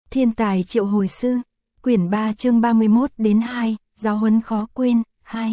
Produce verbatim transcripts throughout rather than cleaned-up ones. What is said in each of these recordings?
Thiên tài triệu hồi sư, quyển ba chương ba mươi mốt đến hai, giáo huấn khó quên, hai.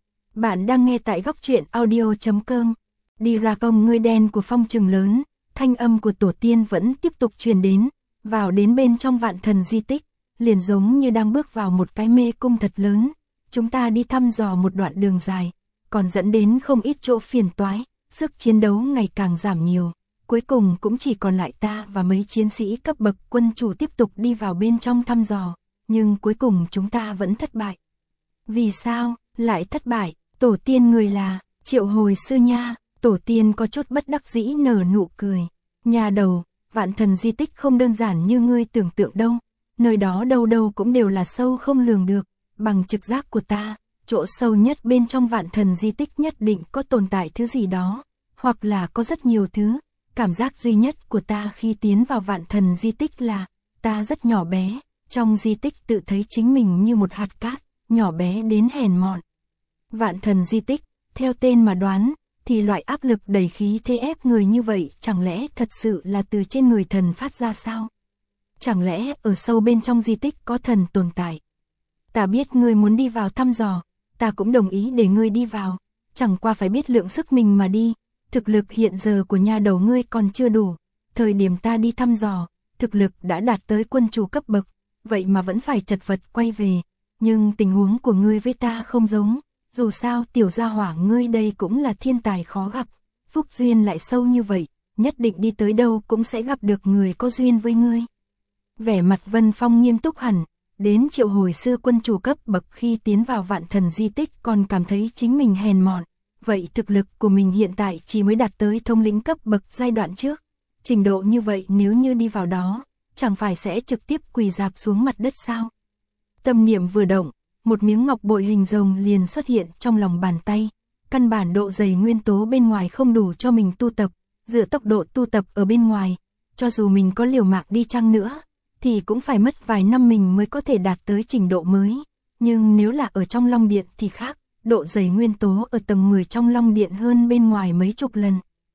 Bạn đang nghe tại góc truyện audio.com. Đi ra công ngươi đen của phong trừng lớn, thanh âm của tổ tiên vẫn tiếp tục truyền đến, vào đến bên trong vạn thần di tích, liền giống như đang bước vào một cái mê cung thật lớn. Chúng ta đi thăm dò một đoạn đường dài, còn dẫn đến không ít chỗ phiền toái, sức chiến đấu ngày càng giảm nhiều. Cuối cùng cũng chỉ còn lại ta và mấy chiến sĩ cấp bậc quân chủ tiếp tục đi vào bên trong thăm dò, nhưng cuối cùng chúng ta vẫn thất bại. Vì sao lại thất bại? Tổ tiên người là triệu hồi sư nha. Tổ tiên có chút bất đắc dĩ nở nụ cười. Nhà đầu, vạn thần di tích không đơn giản như ngươi tưởng tượng đâu. Nơi đó đâu đâu cũng đều là sâu không lường được. Bằng trực giác của ta, chỗ sâu nhất bên trong vạn thần di tích nhất định có tồn tại thứ gì đó, hoặc là có rất nhiều thứ. Cảm giác duy nhất của ta khi tiến vào vạn thần di tích là, ta rất nhỏ bé, trong di tích tự thấy chính mình như một hạt cát, nhỏ bé đến hèn mọn. Vạn thần di tích, theo tên mà đoán, thì loại áp lực đầy khí thế ép người như vậy chẳng lẽ thật sự là từ trên người thần phát ra sao? Chẳng lẽ ở sâu bên trong di tích có thần tồn tại? Ta biết ngươi muốn đi vào thăm dò, ta cũng đồng ý để ngươi đi vào, chẳng qua phải biết lượng sức mình mà đi. Thực lực hiện giờ của nhà đầu ngươi còn chưa đủ, thời điểm ta đi thăm dò, thực lực đã đạt tới quân chủ cấp bậc, vậy mà vẫn phải chật vật quay về, nhưng tình huống của ngươi với ta không giống, dù sao tiểu gia hỏa ngươi đây cũng là thiên tài khó gặp, phúc duyên lại sâu như vậy, nhất định đi tới đâu cũng sẽ gặp được người có duyên với ngươi. Vẻ mặt Vân Phong nghiêm túc hẳn, đến triệu hồi sư quân chủ cấp bậc khi tiến vào vạn thần di tích còn cảm thấy chính mình hèn mọn. Vậy thực lực của mình hiện tại chỉ mới đạt tới thông lĩnh cấp bậc giai đoạn trước. Trình độ như vậy nếu như đi vào đó, chẳng phải sẽ trực tiếp quỳ rạp xuống mặt đất sao? Tâm niệm vừa động, một miếng ngọc bội hình rồng liền xuất hiện trong lòng bàn tay. Căn bản độ dày nguyên tố bên ngoài không đủ cho mình tu tập, dựa tốc độ tu tập ở bên ngoài, cho dù mình có liều mạng đi chăng nữa, thì cũng phải mất vài năm mình mới có thể đạt tới trình độ mới. Nhưng nếu là ở trong Long Điện thì khác. Độ dày nguyên tố ở tầng mười trong Long Điện hơn bên ngoài mấy chục lần.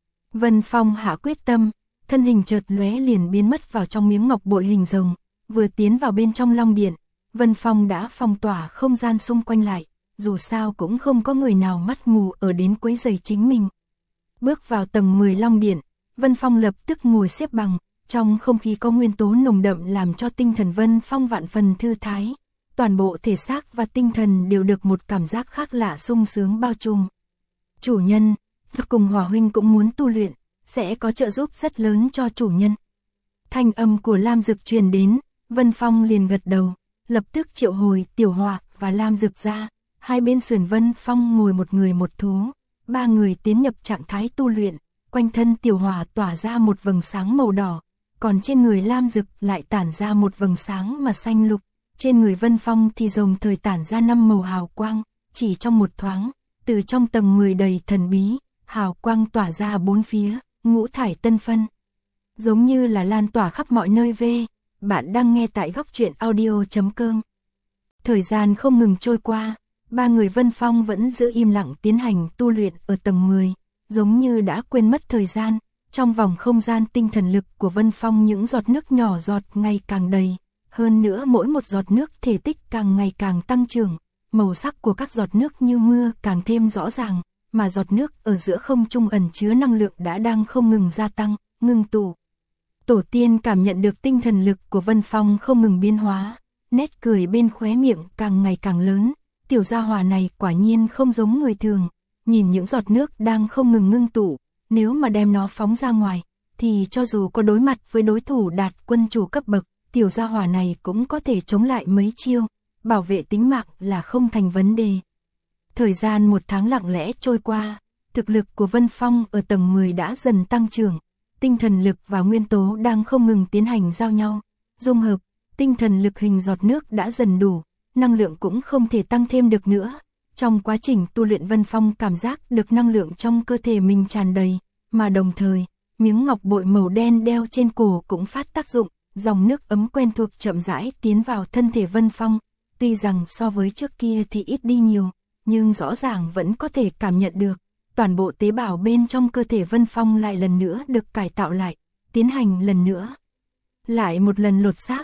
Vân Phong hạ quyết tâm, thân hình chợt lóe liền biến mất vào trong miếng ngọc bội hình rồng, vừa tiến vào bên trong Long Điện, Vân Phong đã phong tỏa không gian xung quanh lại, dù sao cũng không có người nào mắt mù ở đến quấy rầy chính mình. Bước vào tầng mười Long Điện, Vân Phong lập tức ngồi xếp bằng, trong không khí có nguyên tố nồng đậm làm cho tinh thần Vân Phong vạn phần thư thái. Toàn bộ thể xác và tinh thần đều được một cảm giác khác lạ sung sướng bao trùm. Chủ nhân, cùng Hỏa huynh cũng muốn tu luyện, sẽ có trợ giúp rất lớn cho chủ nhân. Thanh âm của Lam Dực truyền đến, Vân Phong liền gật đầu, lập tức triệu hồi Tiểu Hỏa và Lam Dực ra, hai bên sườn Vân Phong ngồi một người một thú, ba người tiến nhập trạng thái tu luyện, quanh thân Tiểu Hỏa tỏa ra một vầng sáng màu đỏ, còn trên người Lam Dực lại tản ra một vầng sáng mà xanh lục. Trên người Vân Phong thì rồng thời tản ra năm màu hào quang, chỉ trong một thoáng, từ trong tầng mười đầy thần bí, hào quang tỏa ra bốn phía, ngũ thải tân phân. Giống như là lan tỏa khắp mọi nơi về, bạn đang nghe tại góc truyện audio.com. Thời gian không ngừng trôi qua, ba người Vân Phong vẫn giữ im lặng tiến hành tu luyện ở tầng mười, giống như đã quên mất thời gian, trong vòng không gian tinh thần lực của Vân Phong những giọt nước nhỏ giọt ngày càng đầy. Hơn nữa mỗi một giọt nước thể tích càng ngày càng tăng trưởng, màu sắc của các giọt nước như mưa càng thêm rõ ràng, mà giọt nước ở giữa không trung ẩn chứa năng lượng đã đang không ngừng gia tăng, ngưng tụ. Tổ tiên cảm nhận được tinh thần lực của Vân Phong không ngừng biến hóa, nét cười bên khóe miệng càng ngày càng lớn, tiểu gia hỏa này quả nhiên không giống người thường, nhìn những giọt nước đang không ngừng ngưng tụ, nếu mà đem nó phóng ra ngoài, thì cho dù có đối mặt với đối thủ đạt quân chủ cấp bậc, tiểu gia hỏa này cũng có thể chống lại mấy chiêu, bảo vệ tính mạng là không thành vấn đề. Thời gian một tháng lặng lẽ trôi qua, thực lực của Vân Phong ở tầng mười đã dần tăng trưởng, tinh thần lực và nguyên tố đang không ngừng tiến hành giao nhau, dung hợp, tinh thần lực hình giọt nước đã dần đủ, năng lượng cũng không thể tăng thêm được nữa. Trong quá trình tu luyện Vân Phong cảm giác được năng lượng trong cơ thể mình tràn đầy, mà đồng thời, miếng ngọc bội màu đen đeo trên cổ cũng phát tác dụng. Dòng nước ấm quen thuộc chậm rãi tiến vào thân thể Vân Phong, tuy rằng so với trước kia thì ít đi nhiều, nhưng rõ ràng vẫn có thể cảm nhận được, toàn bộ tế bào bên trong cơ thể Vân Phong lại lần nữa được cải tạo lại, tiến hành lần nữa. Lại một lần lột xác,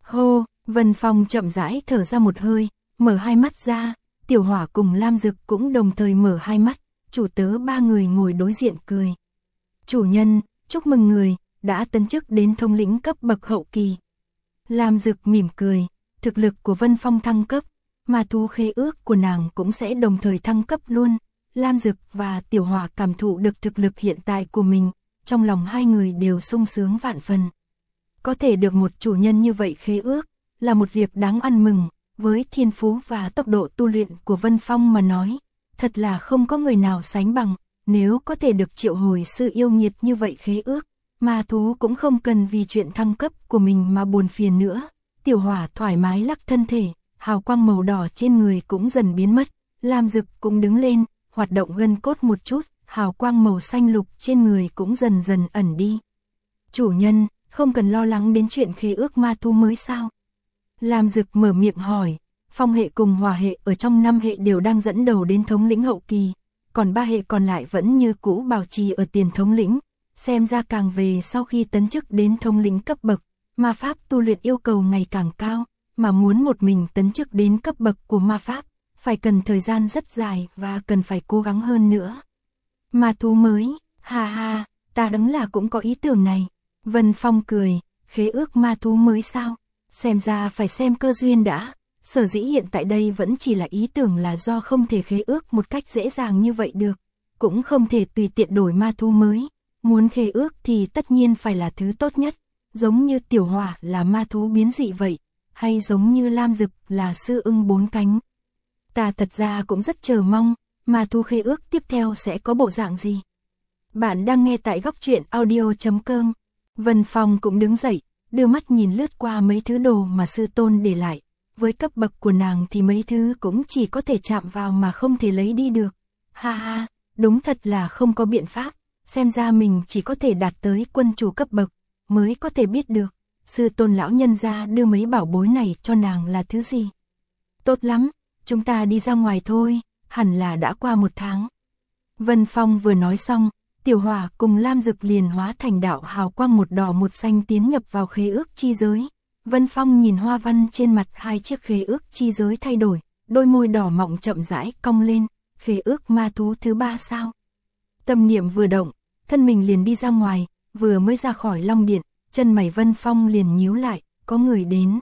Hô, Vân Phong chậm rãi thở ra một hơi, mở hai mắt ra, Tiểu Hỏa cùng Lam Dực cũng đồng thời mở hai mắt, chủ tớ ba người ngồi đối diện cười. Chủ nhân, chúc mừng người, đã tấn chức đến thống lĩnh cấp bậc hậu kỳ. Lam Dực mỉm cười, thực lực của Vân Phong thăng cấp, mà thú khế ước của nàng cũng sẽ đồng thời thăng cấp luôn. Lam Dực và Tiểu Hỏa cảm thụ được thực lực hiện tại của mình, trong lòng hai người đều sung sướng vạn phần. Có thể được một chủ nhân như vậy khế ước, là một việc đáng ăn mừng, với thiên phú và tốc độ tu luyện của Vân Phong mà nói, thật là không có người nào sánh bằng, nếu có thể được triệu hồi sự yêu nghiệt như vậy khế ước, ma thú cũng không cần vì chuyện thăng cấp của mình mà buồn phiền nữa. Tiểu Hỏa thoải mái lắc thân thể, hào quang màu đỏ trên người cũng dần biến mất, Lam Dực cũng đứng lên, hoạt động gân cốt một chút, hào quang màu xanh lục trên người cũng dần dần ẩn đi. Chủ nhân, không cần lo lắng đến chuyện khế ước ma thú mới sao? Lam Dực mở miệng hỏi, phong hệ cùng hỏa hệ ở trong năm hệ đều đang dẫn đầu đến thống lĩnh hậu kỳ, còn ba hệ còn lại vẫn như cũ bảo trì ở tiền thống lĩnh, xem ra càng về sau khi tấn chức đến thống lĩnh cấp bậc, ma pháp tu luyện yêu cầu ngày càng cao, mà muốn một mình tấn chức đến cấp bậc của ma pháp, phải cần thời gian rất dài và cần phải cố gắng hơn nữa. Ma thú mới, ha ha, ta đúng là cũng có ý tưởng này. Vân Phong cười, khế ước ma thú mới sao? Xem ra phải xem cơ duyên đã, sở dĩ hiện tại đây vẫn chỉ là ý tưởng là do không thể khế ước một cách dễ dàng như vậy được, cũng không thể tùy tiện đổi ma thú mới, muốn khế ước thì tất nhiên phải là thứ tốt nhất, giống như Tiểu Hỏa là ma thú biến dị vậy, hay giống như Lam Dực là sư ưng bốn cánh. Ta thật ra cũng rất chờ mong, ma thú khế ước tiếp theo sẽ có bộ dạng gì. Bạn đang nghe tại góc truyện audio chấm com. Vân Phong cũng đứng dậy, đưa mắt nhìn lướt qua mấy thứ đồ mà sư tôn để lại. Với cấp bậc của nàng thì mấy thứ cũng chỉ có thể chạm vào mà không thể lấy đi được. Ha ha, đúng thật là không có biện pháp, xem ra mình chỉ có thể đạt tới quân chủ cấp bậc, mới có thể biết được, sư tôn lão nhân gia đưa mấy bảo bối này cho nàng là thứ gì. Tốt lắm, chúng ta đi ra ngoài thôi, hẳn là đã qua một tháng. Vân Phong vừa nói xong, Tiểu Hỏa cùng Lam Dực liền hóa thành đạo hào quang một đỏ một xanh tiến nhập vào khế ước chi giới. Vân Phong nhìn hoa văn trên mặt hai chiếc khế ước chi giới thay đổi, đôi môi đỏ mọng chậm rãi cong lên, khế ước ma thú thứ ba sao? Tâm niệm vừa động, thân mình liền đi ra ngoài, vừa mới ra khỏi Long Điện, chân mày Vân Phong liền nhíu lại, có người đến.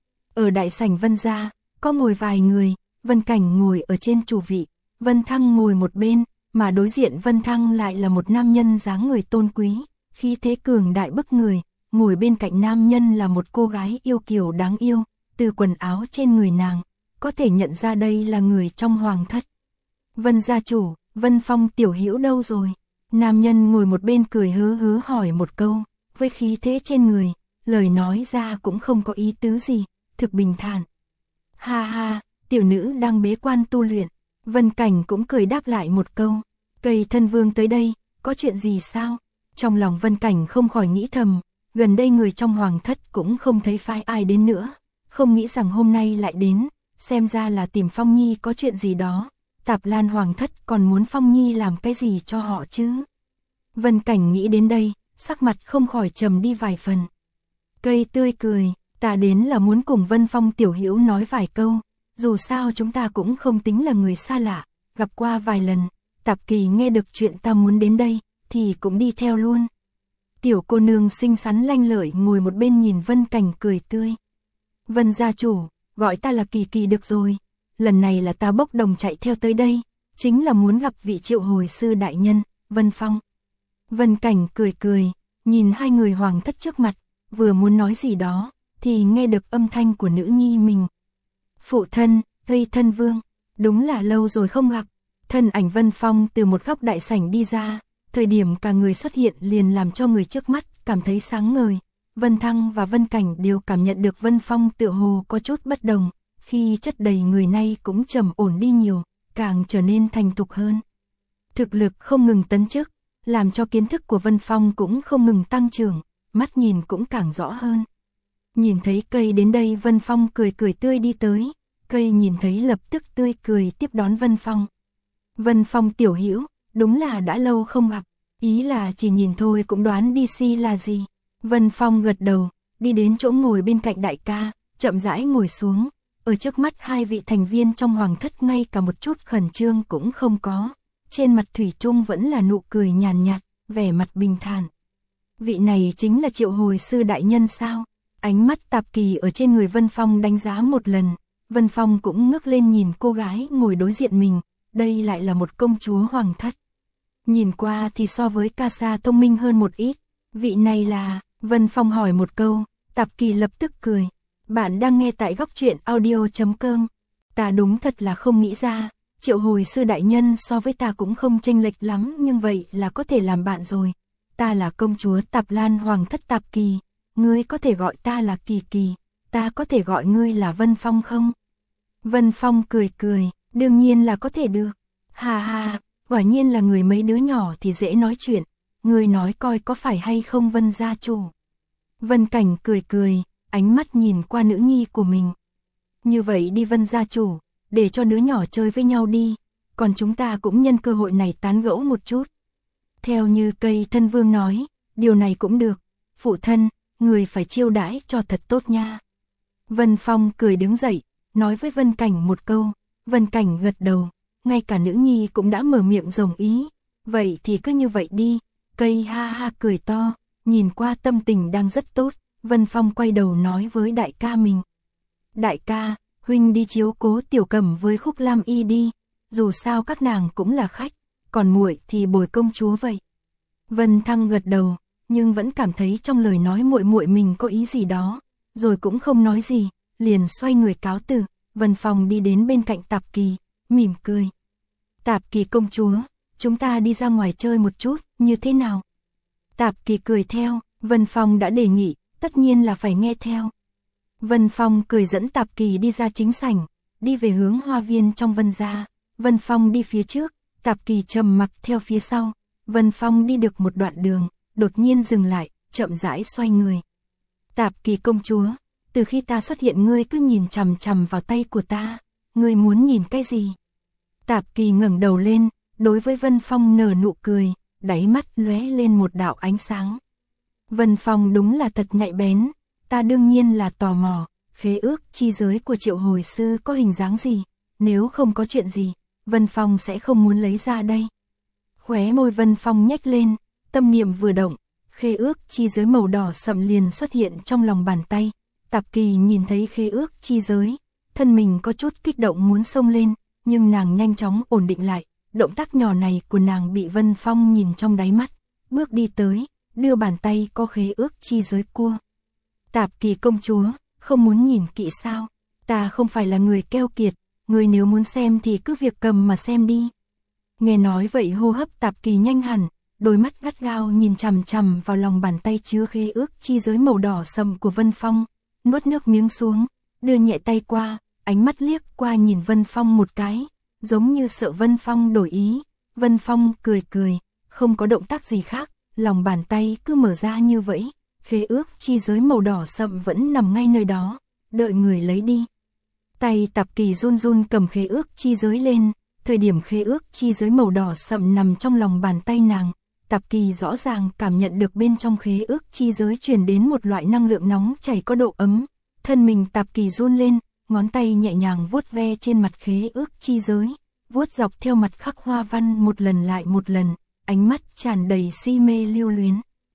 Ở đại sảnh Vân gia, có ngồi vài người, Vân Cảnh ngồi ở trên chủ vị, Vân Thăng ngồi một bên, mà đối diện Vân Thăng lại là một nam nhân dáng người tôn quý, khí thế cường đại bức người, ngồi bên cạnh nam nhân là một cô gái yêu kiều đáng yêu, từ quần áo trên người nàng, có thể nhận ra đây là người trong hoàng thất. Vân gia chủ, Vân Phong tiểu hữu đâu rồi? Nam nhân ngồi một bên cười hớ hớ hỏi một câu, với khí thế trên người, lời nói ra cũng không có ý tứ gì, thực bình thản. Ha ha, tiểu nữ đang bế quan tu luyện. Vân Cảnh cũng cười đáp lại một câu, Cây thân vương tới đây, có chuyện gì sao? Trong lòng Vân Cảnh không khỏi nghĩ thầm, gần đây người trong hoàng thất cũng không thấy phái ai đến nữa, không nghĩ rằng hôm nay lại đến, xem ra là tìm Phong Nhi có chuyện gì đó, Tạp Lan hoàng thất còn muốn Phong Nhi làm cái gì cho họ chứ? Vân Cảnh nghĩ đến đây, sắc mặt không khỏi trầm đi vài phần. Cây tươi cười, ta đến là muốn cùng Vân Phong tiểu hữu nói vài câu, dù sao chúng ta cũng không tính là người xa lạ, gặp qua vài lần, Tạp Kỳ nghe được chuyện ta muốn đến đây, thì cũng đi theo luôn. Tiểu cô nương xinh xắn lanh lợi ngồi một bên nhìn Vân Cảnh cười tươi. Vân gia chủ, gọi ta là Kỳ Kỳ được rồi, lần này là ta bốc đồng chạy theo tới đây, chính là muốn gặp vị triệu hồi sư đại nhân, Vân Phong. Vân Cảnh cười cười, nhìn hai người hoàng thất trước mặt, vừa muốn nói gì đó, thì nghe được âm thanh của nữ nhi mình. Phụ thân, Tây Thân Vương, đúng là lâu rồi không gặp. Thân ảnh Vân Phong từ một góc đại sảnh đi ra, thời điểm cả người xuất hiện liền làm cho người trước mắt cảm thấy sáng ngời. Vân Thăng và Vân Cảnh đều cảm nhận được Vân Phong tựa hồ có chút bất đồng, khi chất đầy người nay cũng trầm ổn đi nhiều, càng trở nên thành thục hơn. Thực lực không ngừng tấn chức, làm cho kiến thức của Vân Phong cũng không ngừng tăng trưởng, mắt nhìn cũng càng rõ hơn. Nhìn thấy Cây đến đây, Vân Phong cười cười tươi đi tới, Cây nhìn thấy lập tức tươi cười tiếp đón Vân Phong. Vân Phong tiểu hữu, đúng là đã lâu không gặp, ý là chỉ nhìn thôi cũng đoán đi si là gì. Vân Phong gật đầu, đi đến chỗ ngồi bên cạnh đại ca, chậm rãi ngồi xuống, ở trước mắt hai vị thành viên trong hoàng thất ngay cả một chút khẩn trương cũng không có, trên mặt thủy chung vẫn là nụ cười nhàn nhạt, vẻ mặt bình thản. Vị này chính là Triệu Hồi Sư đại nhân sao? Ánh mắt Tạp Kỳ ở trên người Vân Phong đánh giá một lần, Vân Phong cũng ngước lên nhìn cô gái ngồi đối diện mình, đây lại là một công chúa hoàng thất. Nhìn qua thì so với ca sa thông minh hơn một ít, vị này là, Vân Phong hỏi một câu, Tạp Kỳ lập tức cười, bạn đang nghe tại góc truyện audio chấm com, ta đúng thật là không nghĩ ra, Triệu Hồi Sư đại nhân so với ta cũng không chênh lệch lắm nhưng vậy là có thể làm bạn rồi, ta là công chúa Tạp Lan hoàng thất Tạp Kỳ, ngươi có thể gọi ta là Kỳ Kỳ, ta có thể gọi ngươi là Vân Phong không? Vân Phong cười cười, đương nhiên là có thể được, hà hà, quả nhiên là người mấy đứa nhỏ thì dễ nói chuyện, ngươi nói coi có phải hay không Vân gia chủ. Vân Cảnh cười cười, ánh mắt nhìn qua nữ nhi của mình. Như vậy đi Vân gia chủ, để cho đứa nhỏ chơi với nhau đi, còn chúng ta cũng nhân cơ hội này tán gẫu một chút. Theo như cây thân vương nói, điều này cũng được, phụ thân, người phải chiêu đãi cho thật tốt nha. Vân Phong cười đứng dậy, nói với Vân Cảnh một câu, Vân Cảnh gật đầu, ngay cả nữ nhi cũng đã mở miệng đồng ý, vậy thì cứ như vậy đi, cây ha ha cười to, nhìn qua tâm tình đang rất tốt, Vân Phong quay đầu nói với đại ca mình. Đại ca, huynh đi chiếu cố Tiểu Cẩm với Khúc Lam Y đi, dù sao các nàng cũng là khách, còn muội thì bồi công chúa vậy. Vân Thăng gật đầu, nhưng vẫn cảm thấy trong lời nói muội muội mình có ý gì đó, rồi cũng không nói gì, liền xoay người cáo từ. Vân Phong đi đến bên cạnh Tạp Kỳ, mỉm cười. Tạp Kỳ công chúa, chúng ta đi ra ngoài chơi một chút, như thế nào? Tạp Kỳ cười theo, Vân Phong đã đề nghị, tất nhiên là phải nghe theo. Vân Phong cười dẫn Tạp Kỳ đi ra chính sảnh, đi về hướng hoa viên trong Vân gia. Vân Phong đi phía trước, Tạp Kỳ trầm mặc theo phía sau. Vân Phong đi được một đoạn đường, đột nhiên dừng lại, chậm rãi xoay người. Tạp Kỳ công chúa, từ khi ta xuất hiện ngươi cứ nhìn chằm chằm vào tay của ta, ngươi muốn nhìn cái gì? Tạp Kỳ ngẩng đầu lên, đối với Vân Phong nở nụ cười, đáy mắt lóe lên một đạo ánh sáng. Vân Phong đúng là thật nhạy bén, ta đương nhiên là tò mò, khế ước chi giới của Triệu Hồi Sư có hình dáng gì, nếu không có chuyện gì, Vân Phong sẽ không muốn lấy ra đây. Khóe môi Vân Phong nhếch lên, tâm niệm vừa động, khế ước chi giới màu đỏ sậm liền xuất hiện trong lòng bàn tay. Tạp Kỳ nhìn thấy khế ước chi giới, thân mình có chút kích động muốn xông lên, nhưng nàng nhanh chóng ổn định lại, động tác nhỏ này của nàng bị Vân Phong nhìn trong đáy mắt, bước đi tới, đưa bàn tay có khế ước chi giới cua. Tạp Kỳ công chúa, không muốn nhìn kỹ sao, ta không phải là người keo kiệt, người nếu muốn xem thì cứ việc cầm mà xem đi. Nghe nói vậy hô hấp Tạp Kỳ nhanh hẳn, đôi mắt gắt gao nhìn chằm chằm vào lòng bàn tay chứa khế ước chi giới màu đỏ sậm của Vân Phong, nuốt nước miếng xuống, đưa nhẹ tay qua, ánh mắt liếc qua nhìn Vân Phong một cái, giống như sợ Vân Phong đổi ý. Vân Phong cười cười, không có động tác gì khác, lòng bàn tay cứ mở ra như vậy, khế ước chi giới màu đỏ sậm vẫn nằm ngay nơi đó, đợi người lấy đi. Tay Tạp Kỳ run run cầm khế ước chi giới lên, thời điểm khế ước chi giới màu đỏ sậm nằm trong lòng bàn tay nàng, Tạp Kỳ rõ ràng cảm nhận được bên trong khế ước chi giới truyền đến một loại năng lượng nóng chảy có độ ấm, thân mình Tạp Kỳ run lên, ngón tay nhẹ nhàng vuốt ve trên mặt khế ước chi giới, vuốt dọc theo mặt khắc hoa văn một lần lại một lần, ánh mắt tràn đầy si mê lưu luyến.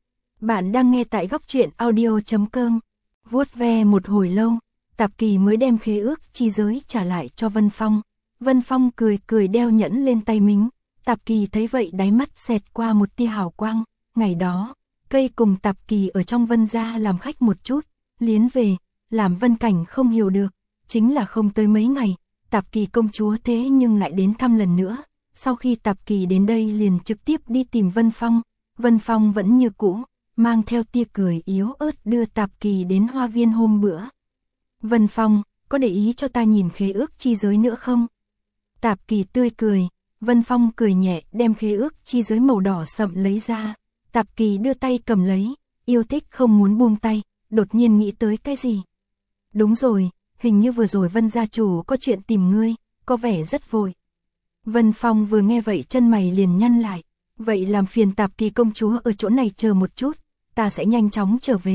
Bạn đang nghe tại góc truyện audio chấm com, vuốt ve một hồi lâu, Tạp Kỳ mới đem khế ước chi giới trả lại cho Vân Phong. Vân Phong cười cười đeo nhẫn lên tay mình, Tạp Kỳ thấy vậy đáy mắt xẹt qua một tia hào quang, ngày đó, cây cùng Tạp Kỳ ở trong Vân gia làm khách một chút, liến về, làm Vân Cảnh không hiểu được, chính là không tới mấy ngày, Tạp Kỳ công chúa thế nhưng lại đến thăm lần nữa, sau khi Tạp Kỳ đến đây liền trực tiếp đi tìm Vân Phong, Vân Phong vẫn như cũ, mang theo tia cười yếu ớt đưa Tạp Kỳ đến hoa viên hôm bữa. Vân Phong, có để ý cho ta nhìn khế ước chi giới nữa không? Tạp Kỳ tươi cười, Vân Phong cười nhẹ đem khế ước chi giới màu đỏ sậm lấy ra, Tạp Kỳ đưa tay cầm lấy, yêu thích không muốn buông tay, đột nhiên nghĩ tới cái gì. Đúng rồi, hình như vừa rồi Vân gia chủ có chuyện tìm ngươi, có vẻ rất vội. Vân Phong vừa nghe vậy chân mày liền nhăn lại, vậy làm phiền Tạp Kỳ công chúa ở chỗ này chờ một chút, ta sẽ nhanh chóng trở về,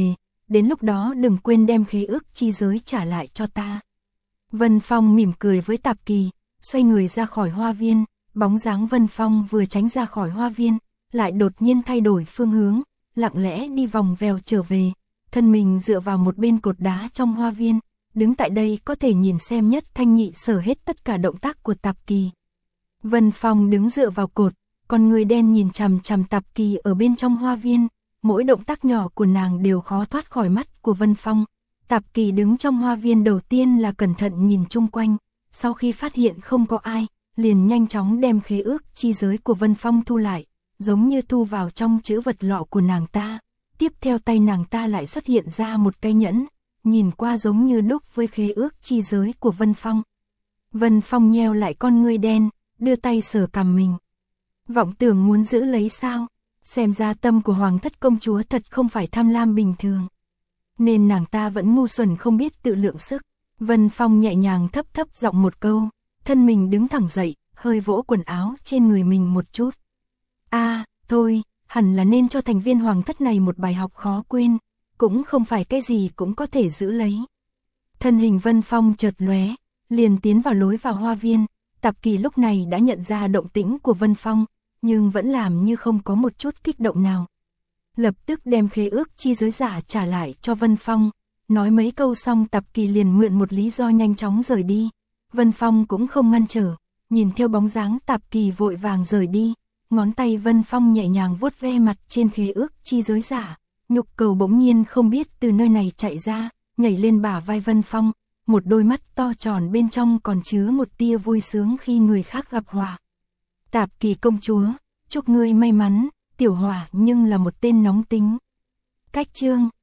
đến lúc đó đừng quên đem khế ước chi giới trả lại cho ta. Vân Phong mỉm cười với Tạp Kỳ, xoay người ra khỏi hoa viên, bóng dáng Vân Phong vừa tránh ra khỏi hoa viên, lại đột nhiên thay đổi phương hướng, lặng lẽ đi vòng vèo trở về, thân mình dựa vào một bên cột đá trong hoa viên, đứng tại đây có thể nhìn xem Nhất Thanh Nhị Sở hết tất cả động tác của Tạp Kỳ. Vân Phong đứng dựa vào cột, con người đen nhìn chằm chằm Tạp Kỳ ở bên trong hoa viên, mỗi động tác nhỏ của nàng đều khó thoát khỏi mắt của Vân Phong. Tạp Kỳ đứng trong hoa viên đầu tiên là cẩn thận nhìn chung quanh, sau khi phát hiện không có ai, liền nhanh chóng đem khế ước chi giới của Vân Phong thu lại, giống như thu vào trong chữ vật lọ của nàng ta. Tiếp theo tay nàng ta lại xuất hiện ra một cây nhẫn, nhìn qua giống như đúc với khế ước chi giới của Vân Phong. Vân Phong nheo lại con ngươi đen, đưa tay sờ cằm mình. Vọng tưởng muốn giữ lấy sao? Xem ra tâm của Hoàng thất công chúa thật không phải tham lam bình thường. Nên nàng ta vẫn ngu xuẩn không biết tự lượng sức. Vân Phong nhẹ nhàng thấp thấp giọng một câu, thân mình đứng thẳng dậy, hơi vỗ quần áo trên người mình một chút. A, à, thôi, hẳn là nên cho thành viên Hoàng thất này một bài học khó quên, cũng không phải cái gì cũng có thể giữ lấy. Thân hình Vân Phong chợt lóe, liền tiến vào lối vào hoa viên. Tạp Kỳ lúc này đã nhận ra động tĩnh của Vân Phong, nhưng vẫn làm như không có một chút kích động nào. Lập tức đem khế ước chi giới giả trả lại cho Vân Phong, nói mấy câu xong Tạp Kỳ liền mượn một lý do nhanh chóng rời đi. Vân Phong cũng không ngăn trở, nhìn theo bóng dáng Tạp Kỳ vội vàng rời đi, ngón tay Vân Phong nhẹ nhàng vuốt ve mặt trên khế ước chi giới giả, nhục cầu bỗng nhiên không biết từ nơi này chạy ra, nhảy lên bả vai Vân Phong, một đôi mắt to tròn bên trong còn chứa một tia vui sướng khi người khác gặp họa. Tạp Kỳ công chúa, chúc ngươi may mắn, Tiểu Hỏa nhưng là một tên nóng tính. Cách chương